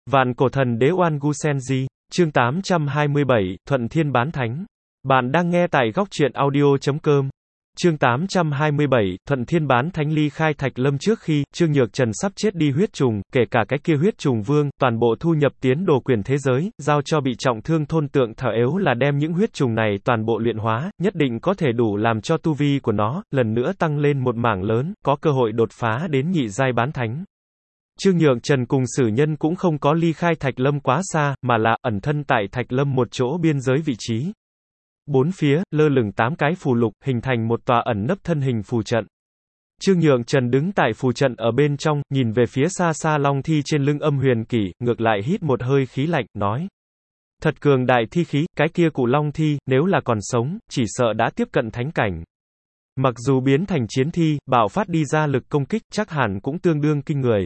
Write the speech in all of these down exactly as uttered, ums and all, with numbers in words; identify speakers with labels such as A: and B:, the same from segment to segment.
A: Vạn cổ thần đế Oan Gu Senji, chương tám trăm hai mươi bảy, Thuận Thiên Bán Thánh. Bạn đang nghe tại góc truyện audio chấm com. Chương tám trăm hai mươi bảy, Thuận Thiên Bán Thánh ly khai Thạch Lâm trước khi Trương Nhược Trần sắp chết đi huyết trùng, kể cả cái kia huyết trùng vương, toàn bộ thu nhập tiến đồ quyền thế giới, giao cho bị trọng thương thôn tượng thở ếu là đem những huyết trùng này toàn bộ luyện hóa, nhất định có thể đủ làm cho tu vi của nó, lần nữa tăng lên một mảng lớn, có cơ hội đột phá đến nhị giai bán thánh. Trương Nhược Trần cùng Sử Nhân cũng không có ly khai Thạch Lâm quá xa, mà là ẩn thân tại Thạch Lâm một chỗ biên giới vị trí. Bốn phía, lơ lửng tám cái phù lục, hình thành một tòa ẩn nấp thân hình phù trận. Trương Nhược Trần đứng tại phù trận ở bên trong, nhìn về phía xa xa long thi trên lưng Âm Huyền Kỷ, ngược lại hít một hơi khí lạnh, nói. Thật cường đại thi khí, cái kia cụ long thi, nếu là còn sống, chỉ sợ đã tiếp cận thánh cảnh. Mặc dù biến thành chiến thi, bạo phát đi ra lực công kích, chắc hẳn cũng tương đương kinh người.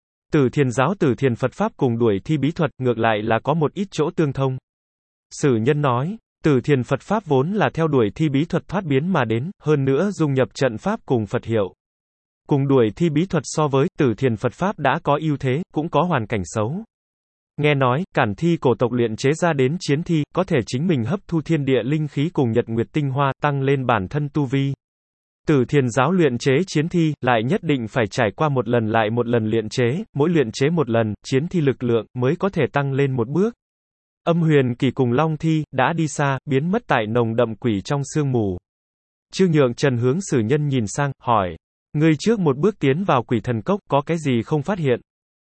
A: Tử Thiền giáo Tử Thiền Phật Pháp cùng đuổi thi bí thuật, ngược lại là có một ít chỗ tương thông. Sử Nhân nói, Tử Thiền Phật Pháp vốn là theo đuổi thi bí thuật thoát biến mà đến, hơn nữa dung nhập trận Pháp cùng Phật hiệu. Cùng đuổi thi bí thuật so với, Tử Thiền Phật Pháp đã có ưu thế, cũng có hoàn cảnh xấu. Nghe nói, cản thi cổ tộc luyện chế ra đến chiến thi, có thể chính mình hấp thu thiên địa linh khí cùng nhật nguyệt tinh hoa, tăng lên bản thân tu vi. Tử Thiền giáo luyện chế chiến thi, lại nhất định phải trải qua một lần lại một lần luyện chế, mỗi luyện chế một lần, chiến thi lực lượng, mới có thể tăng lên một bước. Âm Huyền Kỳ cùng Long Thi, đã đi xa, biến mất tại nồng đậm quỷ trong sương mù. Trương Nhược Trần hướng Sử Nhân nhìn sang, hỏi. Ngươi trước một bước tiến vào quỷ thần cốc, có cái gì không phát hiện?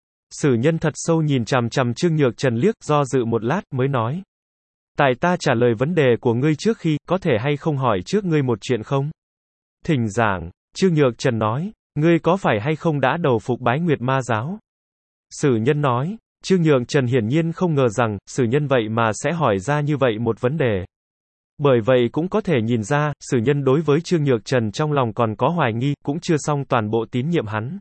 A: Sử Nhân thật sâu nhìn chằm chằm Trương Nhược Trần liếc, do dự một lát, mới nói. Tại ta trả lời vấn đề của ngươi trước khi, có thể hay không hỏi trước ngươi một chuyện không? Thỉnh giảng, Trương Nhược Trần nói, ngươi có phải hay không đã đầu phục bái Nguyệt Ma giáo? Sử Nhân nói, Trương Nhược Trần hiển nhiên không ngờ rằng, Sử Nhân vậy mà sẽ hỏi ra như vậy một vấn đề. Bởi vậy cũng có thể nhìn ra, Sử Nhân đối với Trương Nhược Trần trong lòng còn có hoài nghi, cũng chưa xong toàn bộ tín nhiệm hắn.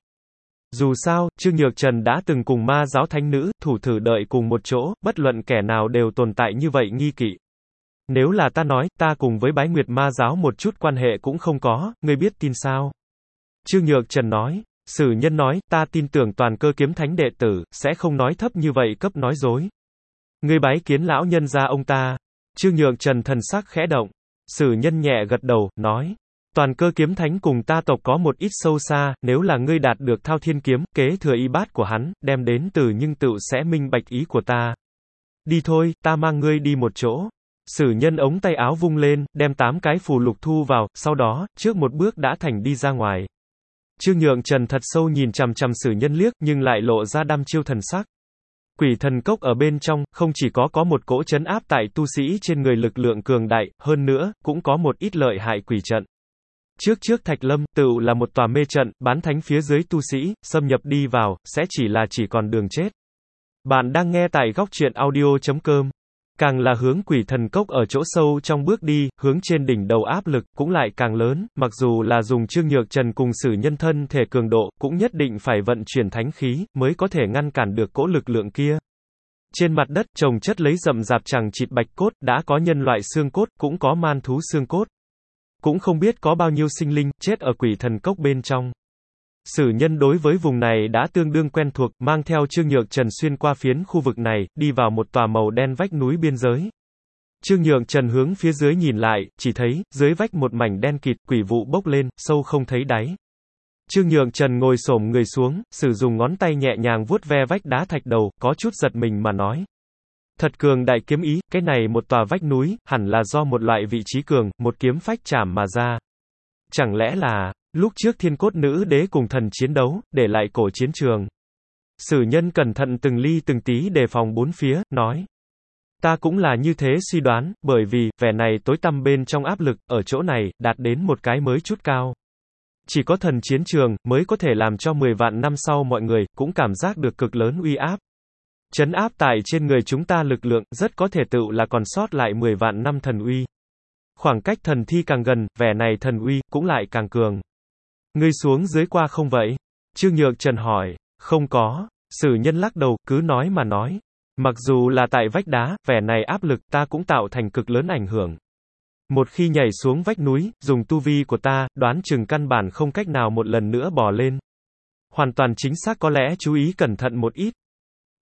A: Dù sao, Trương Nhược Trần đã từng cùng ma giáo thánh nữ, thủ thử đợi cùng một chỗ, bất luận kẻ nào đều tồn tại như vậy nghi kỵ. Nếu là ta nói, ta cùng với bái Nguyệt Ma giáo một chút quan hệ cũng không có, ngươi biết tin sao? Trương Nhược Trần nói, Sử Nhân nói, ta tin tưởng toàn cơ kiếm thánh đệ tử, sẽ không nói thấp như vậy cấp nói dối. Ngươi bái kiến lão nhân gia ông ta. Trương Nhược Trần thần sắc khẽ động. Sử Nhân nhẹ gật đầu, nói, toàn cơ kiếm thánh cùng ta tộc có một ít sâu xa, nếu là ngươi đạt được Thao Thiên kiếm, kế thừa y bát của hắn, đem đến từ nhưng tựu sẽ minh bạch ý của ta. Đi thôi, ta mang ngươi đi một chỗ. Sử Nhân ống tay áo vung lên, đem tám cái phù lục thu vào, sau đó, trước một bước đã thành đi ra ngoài. Trương Nhược Trần thật sâu nhìn chằm chằm Sử Nhân liếc, nhưng lại lộ ra đăm chiêu thần sắc. Quỷ thần cốc ở bên trong, không chỉ có có một cỗ trấn áp tại tu sĩ trên người lực lượng cường đại, hơn nữa, cũng có một ít lợi hại quỷ trận. Trước trước Thạch Lâm, tựu là một tòa mê trận, bán thánh phía dưới tu sĩ, xâm nhập đi vào, sẽ chỉ là chỉ còn đường chết. Bạn đang nghe tại góc truyện audio chấm com. Càng là hướng quỷ thần cốc ở chỗ sâu trong bước đi, hướng trên đỉnh đầu áp lực, cũng lại càng lớn, mặc dù là dùng Trương Nhược Trần cùng Sử Nhân thân thể cường độ, cũng nhất định phải vận chuyển thánh khí, mới có thể ngăn cản được cỗ lực lượng kia. Trên mặt đất, chồng chất lấy rậm rạp chằng chịt bạch cốt, đã có nhân loại xương cốt, cũng có man thú xương cốt. Cũng không biết có bao nhiêu sinh linh, chết ở quỷ thần cốc bên trong. Sử Nhân đối với vùng này đã tương đương quen thuộc, mang theo Trương Nhược Trần xuyên qua phiến khu vực này, đi vào một tòa màu đen vách núi biên giới. Trương Nhược Trần hướng phía dưới nhìn lại, chỉ thấy, dưới vách một mảnh đen kịt, quỷ vụ bốc lên, sâu không thấy đáy. Trương Nhược Trần ngồi xổm người xuống, sử dụng ngón tay nhẹ nhàng vuốt ve vách đá thạch đầu, có chút giật mình mà nói. Thật cường đại kiếm ý, cái này một tòa vách núi, hẳn là do một loại vị trí cường, một kiếm phách chảm mà ra. Chẳng lẽ là... Lúc trước Thiên Cốt Nữ Đế cùng thần chiến đấu, để lại cổ chiến trường. Sử Nhân cẩn thận từng ly từng tí đề phòng bốn phía, nói. Ta cũng là như thế suy đoán, bởi vì, vẻ này tối tăm bên trong áp lực, ở chỗ này, đạt đến một cái mới chút cao. Chỉ có thần chiến trường, mới có thể làm cho mười vạn năm sau mọi người, cũng cảm giác được cực lớn uy áp. Trấn áp tại trên người chúng ta lực lượng, rất có thể tựu là còn sót lại mười vạn năm thần uy. Khoảng cách thần thi càng gần, vẻ này thần uy, cũng lại càng cường. Ngươi xuống dưới qua không vậy? Trương Nhược Trần hỏi. Không có. Sử Nhân lắc đầu, cứ nói mà nói. Mặc dù là tại vách đá, vẻ này áp lực ta cũng tạo thành cực lớn ảnh hưởng. Một khi nhảy xuống vách núi, dùng tu vi của ta, đoán chừng căn bản không cách nào một lần nữa bò lên. Hoàn toàn chính xác có lẽ chú ý cẩn thận một ít.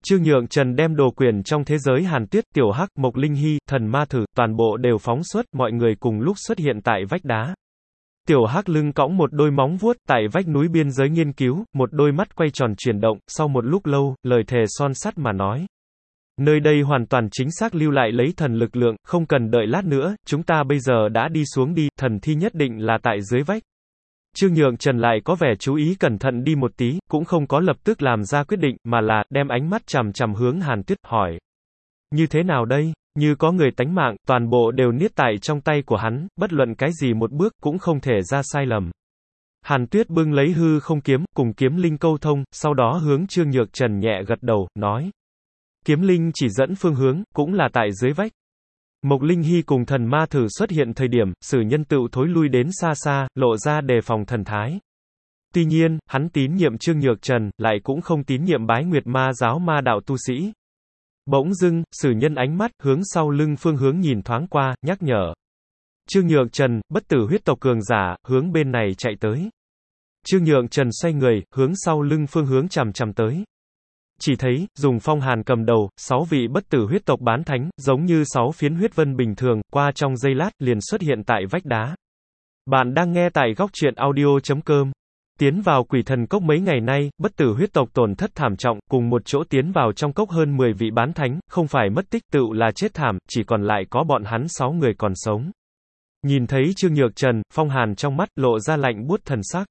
A: Trương Nhượng Trần đem đồ quyển trong thế giới Hàn Tuyết, Tiểu Hắc, Mộc Linh Hy, Thần Ma Thử, toàn bộ đều phóng xuất, mọi người cùng lúc xuất hiện tại vách đá. Tiểu Hắc lưng cõng một đôi móng vuốt, tại vách núi biên giới nghiên cứu, một đôi mắt quay tròn chuyển động, sau một lúc lâu, lời thề son sắt mà nói. Nơi đây hoàn toàn chính xác lưu lại lấy thần lực lượng, không cần đợi lát nữa, chúng ta bây giờ đã đi xuống đi, thần thi nhất định là tại dưới vách. Trương Nhượng Trần lại có vẻ chú ý cẩn thận đi một tí, cũng không có lập tức làm ra quyết định, mà là, đem ánh mắt chằm chằm hướng Hàn Tuyết, hỏi. Như thế nào đây? Như có người tánh mạng, toàn bộ đều niết tại trong tay của hắn, bất luận cái gì một bước, cũng không thể ra sai lầm. Hàn Tuyết bưng lấy hư không kiếm, cùng kiếm linh câu thông, sau đó hướng Trương Nhượng Trần nhẹ gật đầu, nói. Kiếm linh chỉ dẫn phương hướng, cũng là tại dưới vách. Mộc Linh Hy cùng Thần Ma Thử xuất hiện thời điểm, sử nhân tựu thối lui đến xa xa, lộ ra đề phòng thần thái. Tuy nhiên, hắn tín nhiệm Trương Nhượng Trần, lại cũng không tín nhiệm Bái Nguyệt Ma giáo ma đạo tu sĩ. Bỗng dưng, sử nhân ánh mắt, hướng sau lưng phương hướng nhìn thoáng qua, nhắc nhở. Trương Nhượng Trần, bất tử huyết tộc cường giả, hướng bên này chạy tới. Trương Nhượng Trần xoay người, hướng sau lưng phương hướng chằm chằm tới. Chỉ thấy, dùng Phong Hàn cầm đầu, sáu vị bất tử huyết tộc bán thánh, giống như sáu phiến huyết vân bình thường, qua trong giây lát, liền xuất hiện tại vách đá. Bạn đang nghe tại góc truyện audio chấm com. Tiến vào Quỷ Thần Cốc mấy ngày nay, bất tử huyết tộc tổn thất thảm trọng, cùng một chỗ tiến vào trong cốc hơn mười vị bán thánh, không phải mất tích tựu là chết thảm, chỉ còn lại có bọn hắn sáu người còn sống. Nhìn thấy Trương Nhượng Trần, Phong Hàn trong mắt, lộ ra lạnh buốt thần sắc.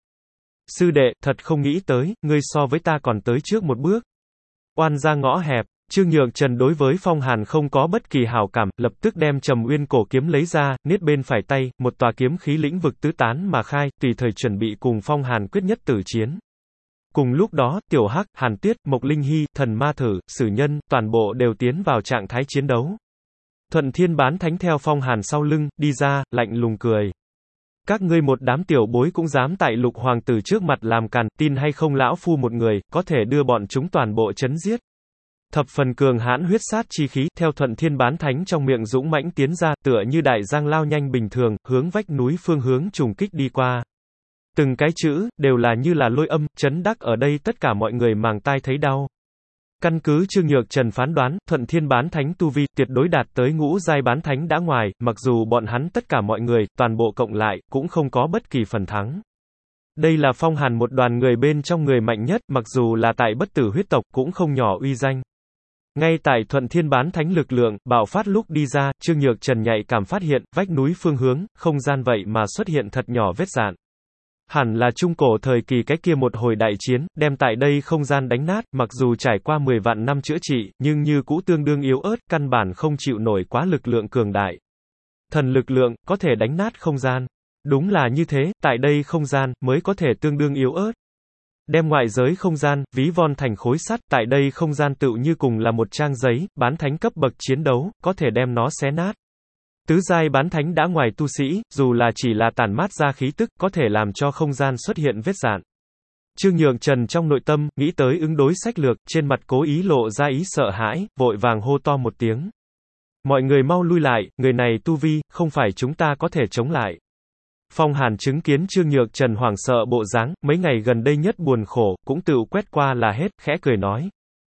A: Sư đệ, thật không nghĩ tới, ngươi so với ta còn tới trước một bước. Oan ra ngõ hẹp, Trương Nhượng Trần đối với Phong Hàn không có bất kỳ hảo cảm, lập tức đem Trầm Uyên cổ kiếm lấy ra, niết bên phải tay, một tòa kiếm khí lĩnh vực tứ tán mà khai, tùy thời chuẩn bị cùng Phong Hàn quyết nhất tử chiến. Cùng lúc đó, Tiểu Hắc, Hàn Tuyết, Mộc Linh Hy, Thần Ma Thử, Sử Nhân, toàn bộ đều tiến vào trạng thái chiến đấu. Thuận Thiên bán thánh theo Phong Hàn sau lưng, đi ra, lạnh lùng cười. Các ngươi một đám tiểu bối cũng dám tại Lục hoàng tử trước mặt làm càn, tin hay không lão phu một người, có thể đưa bọn chúng toàn bộ chấn giết. Thập phần cường hãn huyết sát chi khí, theo Thuận Thiên bán thánh trong miệng dũng mãnh tiến ra, tựa như đại giang lao nhanh bình thường, hướng vách núi phương hướng trùng kích đi qua. Từng cái chữ, đều là như là lôi âm, chấn đắc ở đây tất cả mọi người màng tai thấy đau. Căn cứ Trương Nhượng Trần phán đoán, Thuận Thiên bán thánh tu vi, tuyệt đối đạt tới ngũ giai bán thánh đã ngoài, mặc dù bọn hắn tất cả mọi người, toàn bộ cộng lại, cũng không có bất kỳ phần thắng. Đây là Phong Hàn một đoàn người bên trong người mạnh nhất, mặc dù là tại bất tử huyết tộc, cũng không nhỏ uy danh. Ngay tại Thuận Thiên bán thánh lực lượng, bạo phát lúc đi ra, Trương Nhượng Trần nhạy cảm phát hiện, vách núi phương hướng, không gian vậy mà xuất hiện thật nhỏ vết dạn. Hẳn là trung cổ thời kỳ cái kia một hồi đại chiến, đem tại đây không gian đánh nát, mặc dù trải qua mười vạn năm chữa trị, nhưng như cũ tương đương yếu ớt, căn bản không chịu nổi quá lực lượng cường đại. Thần lực lượng, có thể đánh nát không gian. Đúng là như thế, tại đây không gian, mới có thể tương đương yếu ớt. Đem ngoại giới không gian, ví von thành khối sắt, tại đây không gian tựu như cùng là một trang giấy, bán thánh cấp bậc chiến đấu, có thể đem nó xé nát. Tứ giai bán thánh đã ngoài tu sĩ, dù là chỉ là tản mát ra khí tức, có thể làm cho không gian xuất hiện vết dạn. Trương Nhượng Trần trong nội tâm, nghĩ tới ứng đối sách lược, trên mặt cố ý lộ ra ý sợ hãi, vội vàng hô to một tiếng. Mọi người mau lui lại, người này tu vi, không phải chúng ta có thể chống lại. Phong Hàn chứng kiến Trương Nhượng Trần hoảng sợ bộ dáng, mấy ngày gần đây nhất buồn khổ, cũng tự quét qua là hết, khẽ cười nói.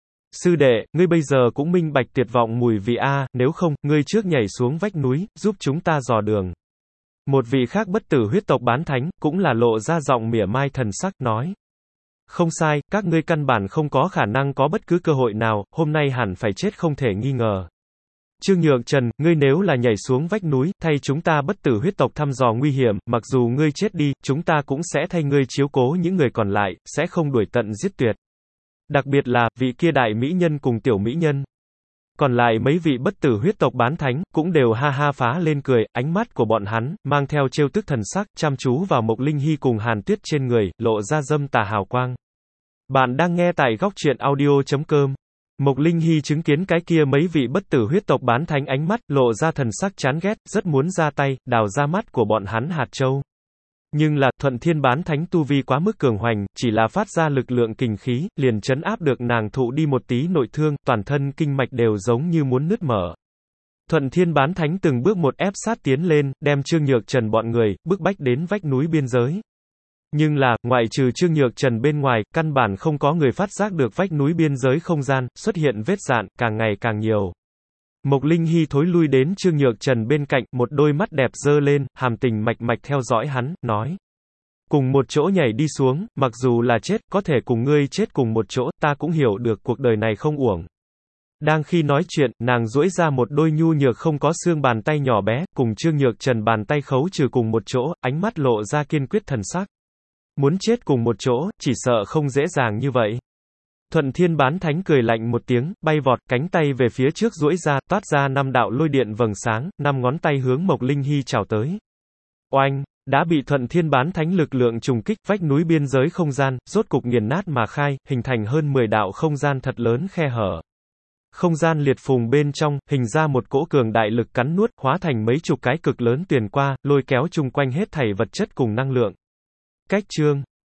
A: Sư đệ, ngươi bây giờ cũng minh bạch tuyệt vọng mùi vị a, nếu không, ngươi trước nhảy xuống vách núi, giúp chúng ta dò đường. Một vị khác bất tử huyết tộc bán thánh, cũng là lộ ra giọng mỉa mai thần sắc, nói. Không sai, các ngươi căn bản không có khả năng có bất cứ cơ hội nào, hôm nay hẳn phải chết không thể nghi ngờ. Trương Nhượng Trần, ngươi nếu là nhảy xuống vách núi, thay chúng ta bất tử huyết tộc thăm dò nguy hiểm, mặc dù ngươi chết đi, chúng ta cũng sẽ thay ngươi chiếu cố những người còn lại, sẽ không đuổi tận giết tuyệt. Đặc biệt là, vị kia đại mỹ nhân cùng tiểu mỹ nhân. Còn lại mấy vị bất tử huyết tộc bán thánh, cũng đều ha ha phá lên cười, ánh mắt của bọn hắn, mang theo trêu tức thần sắc, chăm chú vào Mộc Linh Hy cùng Hàn Tuyết trên người, lộ ra dâm tà hào quang. Bạn đang nghe tại góc truyện audio chấm com. Mộc Linh Hy chứng kiến cái kia mấy vị bất tử huyết tộc bán thánh ánh mắt, lộ ra thần sắc chán ghét, rất muốn ra tay, đào ra mắt của bọn hắn hạt châu. Nhưng là, Thuận Thiên bán thánh tu vi quá mức cường hoành, chỉ là phát ra lực lượng kình khí, liền trấn áp được nàng thụ đi một tí nội thương, toàn thân kinh mạch đều giống như muốn nứt mở. Thuận Thiên bán thánh từng bước một ép sát tiến lên, đem Trương Nhượng Trần bọn người, bức bách đến vách núi biên giới. Nhưng là, ngoại trừ Trương Nhược Trần bên ngoài, căn bản không có người phát giác được vách núi biên giới không gian, xuất hiện vết dạn, càng ngày càng nhiều. Mộc Linh Hy thối lui đến Trương Nhược Trần bên cạnh, một đôi mắt đẹp dơ lên, hàm tình mạch mạch theo dõi hắn, nói. Cùng một chỗ nhảy đi xuống, mặc dù là chết, có thể cùng ngươi chết cùng một chỗ, ta cũng hiểu được cuộc đời này không uổng. Đang khi nói chuyện, nàng duỗi ra một đôi nhu nhược không có xương bàn tay nhỏ bé, cùng Trương Nhược Trần bàn tay khấu trừ cùng một chỗ, ánh mắt lộ ra kiên quyết thần sắc. Muốn chết cùng một chỗ, chỉ sợ không dễ dàng như vậy. Thuận Thiên Bán Thánh cười lạnh một tiếng, bay vọt, cánh tay về phía trước duỗi ra, toát ra năm đạo lôi điện vầng sáng, năm ngón tay hướng Mộc Linh Hy chào tới. Oanh, đã bị Thuận Thiên Bán Thánh lực lượng trùng kích, vách núi biên giới không gian, rốt cục nghiền nát mà khai, hình thành hơn mười đạo không gian thật lớn khe hở. Không gian liệt phùng bên trong, hình ra một cỗ cường đại lực cắn nuốt, hóa thành mấy chục cái cực lớn tuyền qua, lôi kéo chung quanh hết thảy vật chất cùng năng lượng. Cách chương